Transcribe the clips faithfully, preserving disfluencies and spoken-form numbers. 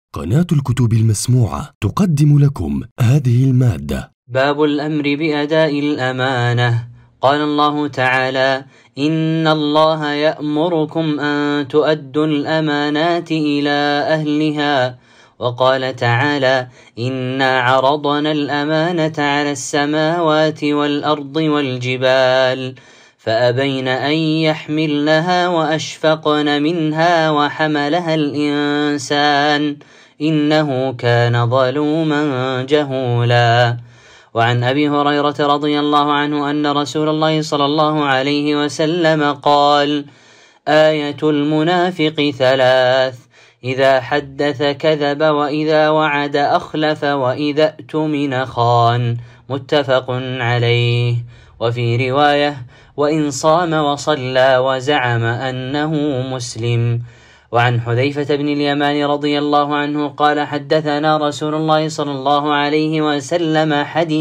قناة الكتب المسموعة تقدم لكم هذه المادة. باب الأمر بأداء الأمانة. قال الله تعالى: إن الله يأمركم أن تؤدوا الأمانات إلى أهلها. وقال تعالى: إنا عرضنا الأمانة على السماوات والأرض والجبال فأبين أن يحملنها وأشفقن منها وحملها الإنسان إنه كان ظلوما جهولا. وعن أبي هريرة رضي الله عنه أن رسول الله صلى الله عليه وسلم قال: آية المنافق ثلاث: إذا حدث كذب، وإذا وعد أخلف، وإذا اؤتمن خان. متفق عليه. وفي رواية: وإن صام وصلى وزعم أنه مسلم. وعن حذيفة بن اليمان رضي الله عنه قال: حدثنا رسول الله صلى الله عليه وسلم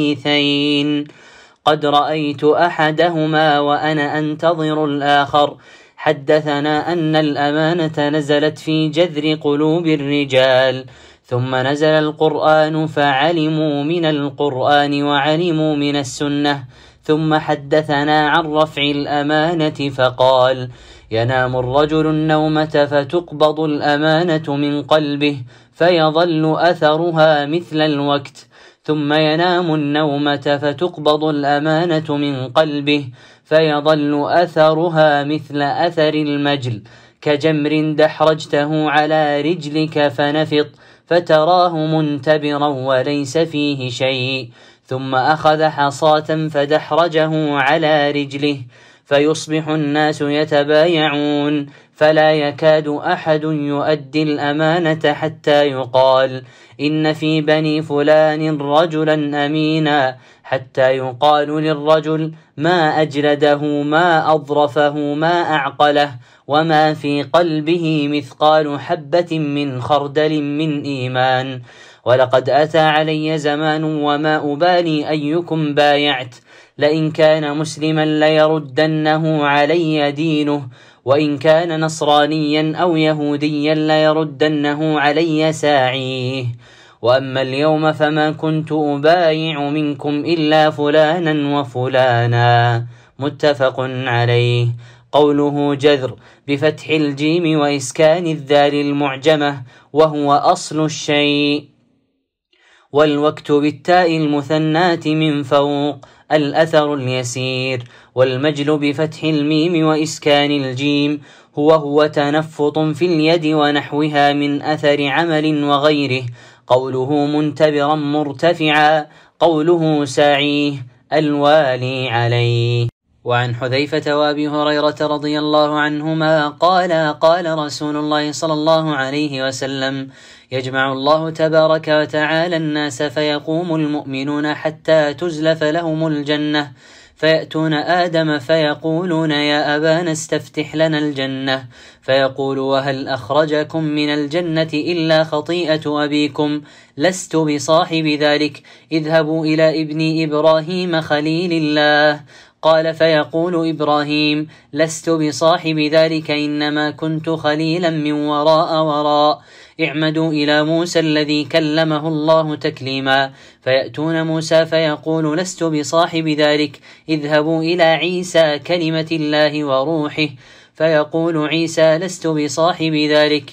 حديثين قد رأيت أحدهما وأنا أنتظر الآخر. حدثنا أن الأمانة نزلت في جذر قلوب الرجال، ثم نزل القرآن فعلموا من القرآن وعلموا من السنة. ثم حدثنا عن رفع الأمانة فقال: ينام الرجل النومة فتقبض الأمانة من قلبه فيظل أثرها مثل الوقت، ثم ينام النومة فتقبض الأمانة من قلبه فيظل أثرها مثل أثر المجل، كجمر دحرجته على رجلك فنفط فتراه منتبرا وليس فيه شيء، ثم أخذ حصاة فدحرجه على رجله فيصبح الناس يتبايعون فلا يكاد أحد يؤدي الأمانة حتى يقال: إن في بني فلان رجلا أمينا، حتى يقال للرجل: ما أجلده، ما أظرفه، ما أعقله، وما في قلبه مثقال حبة من خردل من إيمان. ولقد أتى علي زمان وما أبالي أيكم بايعت، لئن كان مسلما ليردنه علي دينه، وإن كان نصرانيا أو يهوديا ليردنه علي ساعيه. وأما اليوم فما كنت أبايع منكم إلا فلانا وفلانا. متفق عليه. قوله جذر بفتح الجيم وإسكان الذال المعجمة، وهو أصل الشيء. والوقت بالتاء المثنات من فوق، الأثر اليسير. والمجل بفتح الميم وإسكان الجيم، هو هو تنفط في اليد ونحوها من أثر عمل وغيره. قوله منتبرا مرتفعا، قوله ساعيه الوالي عليه. وعن حذيفة وأبي هريرة رضي الله عنهما قال: قال رسول الله صلى الله عليه وسلم: يجمع الله تبارك وتعالى الناس فيقوم المؤمنون حتى تزلف لهم الجنة، فيأتون آدم فيقولون: يا أبانا استفتح لنا الجنة. فيقول: وهل أخرجكم من الجنة إلا خطيئة أبيكم؟ لست بصاحب ذلك، اذهبوا إلى ابن إبراهيم خليل الله. قال: فيقول إبراهيم: لست بصاحب ذلك، إنما كنت خليلا من وراء وراء. اعمدوا إلى موسى الذي كلمه الله تكليما. فيأتون موسى فيقول: لست بصاحب ذلك، اذهبوا إلى عيسى كلمة الله وروحه. فيقول عيسى: لست بصاحب ذلك.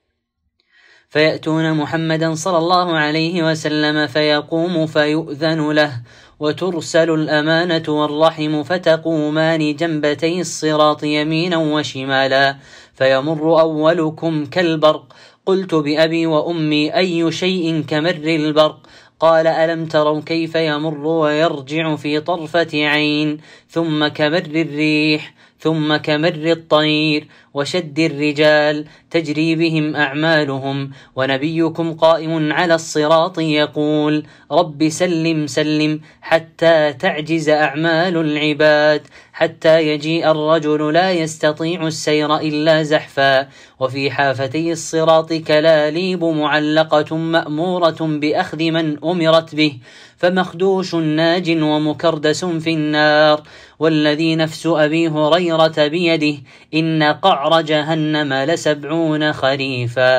فيأتون محمدا صلى الله عليه وسلم فيقوم فيؤذن له، وترسل الأمانة والرحم فتقومان جنبتي الصراط يمينا وشمالا، فيمر أولكم كالبرق. قلت بأبي وأمي: أي شيء كمر البرق؟ قال: ألم تروا كيف يمر ويرجع في طرفة عين، ثم كمر الريح، ثم كمر الطير، وشد الرجال تجري بهم أعمالهم، ونبيكم قائم على الصراط يقول: رب سلم سلم، حتى تعجز أعمال العباد، حتى يجيء الرجل لا يستطيع السير إلا زحفا، وفي حافتي الصراط كلاليب معلقة مأمورة بأخذ من أمرت به، فمخدوش ناج ومكردس في النار. والذي نفس أبي هريرة بيده إن قعر جهنم لسبعون خريفا.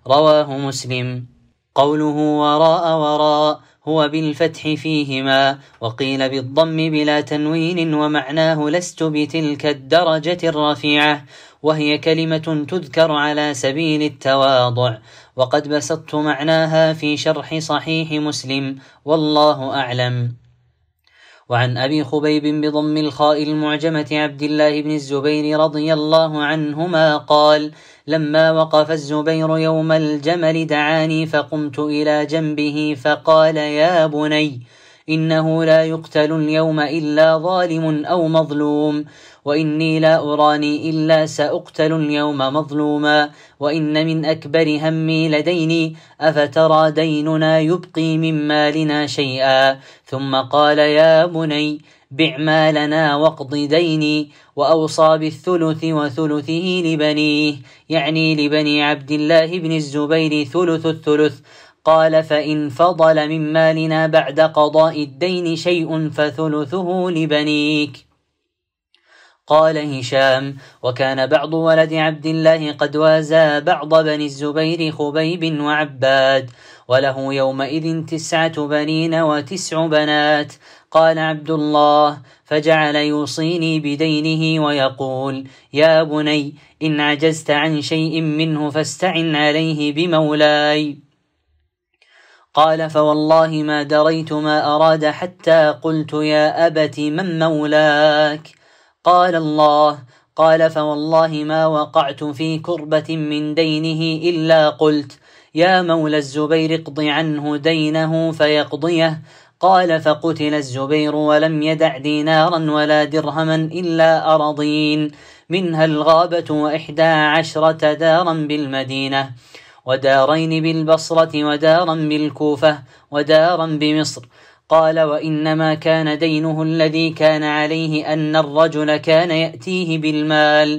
رواه مسلم. قوله وراء وراء هو بالفتح فيهما، وقيل بالضم بلا تنوين، ومعناه لست بتلك الدرجة الرفيعة، وهي كلمة تذكر على سبيل التواضع، وقد بسطت معناها في شرح صحيح مسلم، والله أعلم. وعن أبي خبيب بضم الخاء المعجمة عبد الله بن الزبير رضي الله عنهما قال: لما وقف الزبير يوم الجمل دعاني فقمت إلى جنبه فقال: يا بني، إنه لا يقتل اليوم إلا ظالم أو مظلوم، وإني لا أراني إلا سأقتل اليوم مظلوما، وإن من أكبر همي لديني، أفترى ديننا يبقي من مالنا شيئا؟ ثم قال: يا بني، بع مالنا واقض ديني. وأوصى بالثلث وثلثه لبنيه، يعني لبني عبد الله بن الزبير ثلث الثلث. قال: فإن فضل من مالنا بعد قضاء الدين شيء فثلثه لبنيك. قال هشام: وكان بعض ولد عبد الله قد وازى بعض بني الزبير خبيب وعباد، وله يومئذ تسعة بنين وتسع بنات. قال عبد الله: فجعل يوصيني بدينه ويقول: يا بني، إن عجزت عن شيء منه فاستعن عليه بمولاي. قال: فوالله ما دريت ما أراد حتى قلت: يا أبت من مولاك؟ قال: الله. قال: فوالله ما وقعت في كربة من دينه إلا قلت: يا مولى الزبير اقض عنه دينه فيقضيه. قال: فقتل الزبير ولم يدع دينارا ولا درهما إلا أراضين، منها الغابة وإحدى عشرة دارا بالمدينة، ودارين بالبصرة ودارا بالكوفة ودارا بمصر. قال: وإنما كان دينه الذي كان عليه أن الرجل كان يأتيه بالمال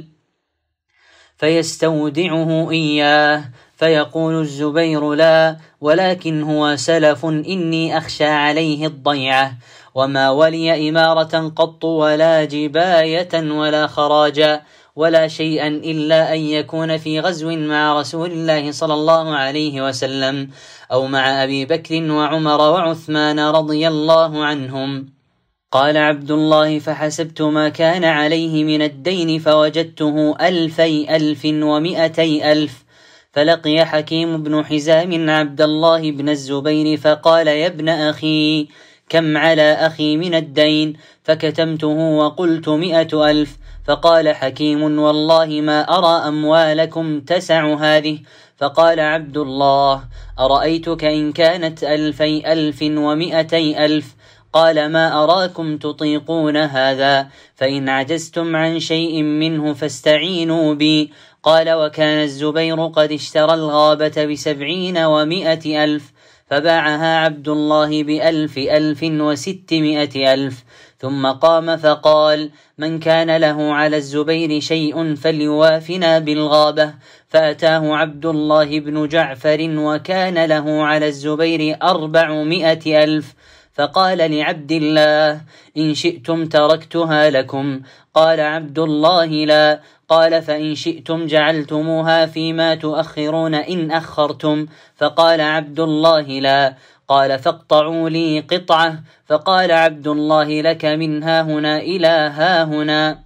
فيستودعه إياه، فيقول الزبير: لا، ولكن هو سلف، إني أخشى عليه الضيعة، وما ولي إمارة قط ولا جباية ولا خراجا ولا شيئا إلا أن يكون في غزو مع رسول الله صلى الله عليه وسلم، أو مع أبي بكر وعمر وعثمان رضي الله عنهم. قال عبد الله: فحسبت ما كان عليه من الدين فوجدته ألفي ألف ومئتي ألف. فلقي حكيم بن حزام عبد الله بن الزبير فقال: يا ابن أخي، كم على أخي من الدين؟ فكتمته وقلت: مئة ألف. فقال حكيم: والله ما أرى أموالكم تسع هذه. فقال عبد الله: أرأيتك إن كانت ألفي ألف ومئتي ألف؟ قال: ما أراكم تطيقون هذا، فإن عجزتم عن شيء منه فاستعينوا بي. قال: وكان الزبير قد اشترى الغابة بسبعين ومائة ألف، فباعها عبد الله بألف ألف وستمائة ألف. ثم قام فقال: من كان له على الزبير شيء فليوافنا بالغابة. فأتاه عبد الله بن جعفر وكان له على الزبير أربعمائة ألف، فقال لعبد الله: إن شئتم تركتها لكم. قال عبد الله: لا. قال: فإن شئتم جعلتموها فيما تؤخرون إن أخرتم. فقال عبد الله: لا. قال: فاقطعوا لي قطعة. فقال عبد الله: لك من ها هنا إلى ها هنا.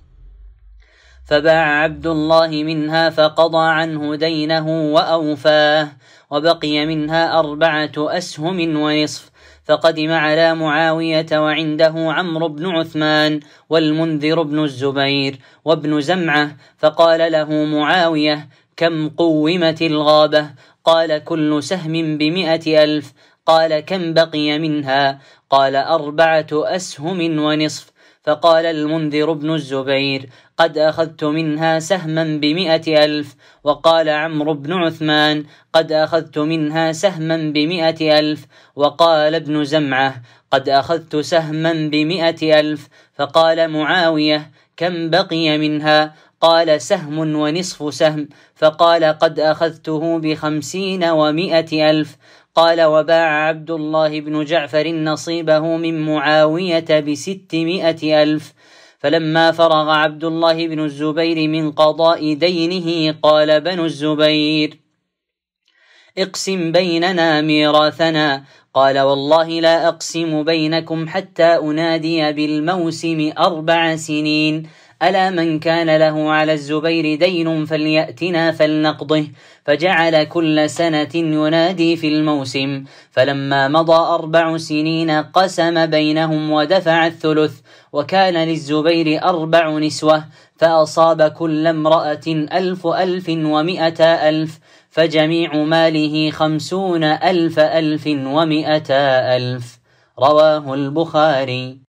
فباع عبد الله منها فقضى عنه دينه وأوفاه، وبقي منها أربعة أسهم ونصف. فقدم على معاوية وعنده عمرو بن عثمان والمنذر بن الزبير وابن زمعة، فقال له معاوية: كم قومت الغابة؟ قال: كل سهم بمئة ألف. قال: كم بقي منها؟ قال: أربعة أسهم ونصف. فقال المنذر بن الزبير: قد أخذت منها سهما بمئة ألف. وقال عمرو بن عثمان: قد أخذت منها سهما بمئة ألف. وقال ابن زمعة: قد أخذت سهما بمئة ألف. فقال معاوية: كم بقي منها؟ قال: سهم ونصف سهم. فقال: قد أخذته بخمسين ومئة ألف. قال: وباع عبد الله بن جعفر نصيبه من معاوية بستمائة ألف. فلما فرغ عبد الله بن الزبير من قضاء دينه قال بنو الزبير: اقسم بيننا ميراثنا. قال والله لا أقسم بينكم حتى أنادي بالموسم أربع سنين. ألا من كان له على الزبير دين فليأتنا فلنقضه. فجعل كل سنة ينادي في الموسم. فلما مضى أربع سنين قسم بينهم ودفع الثلث. وكان للزبير أربع نسوة فأصاب كل امرأة ألف ألف ومئة ألف، فجميع ماله خمسون ألف ألف ومئة ألف. رواه البخاري.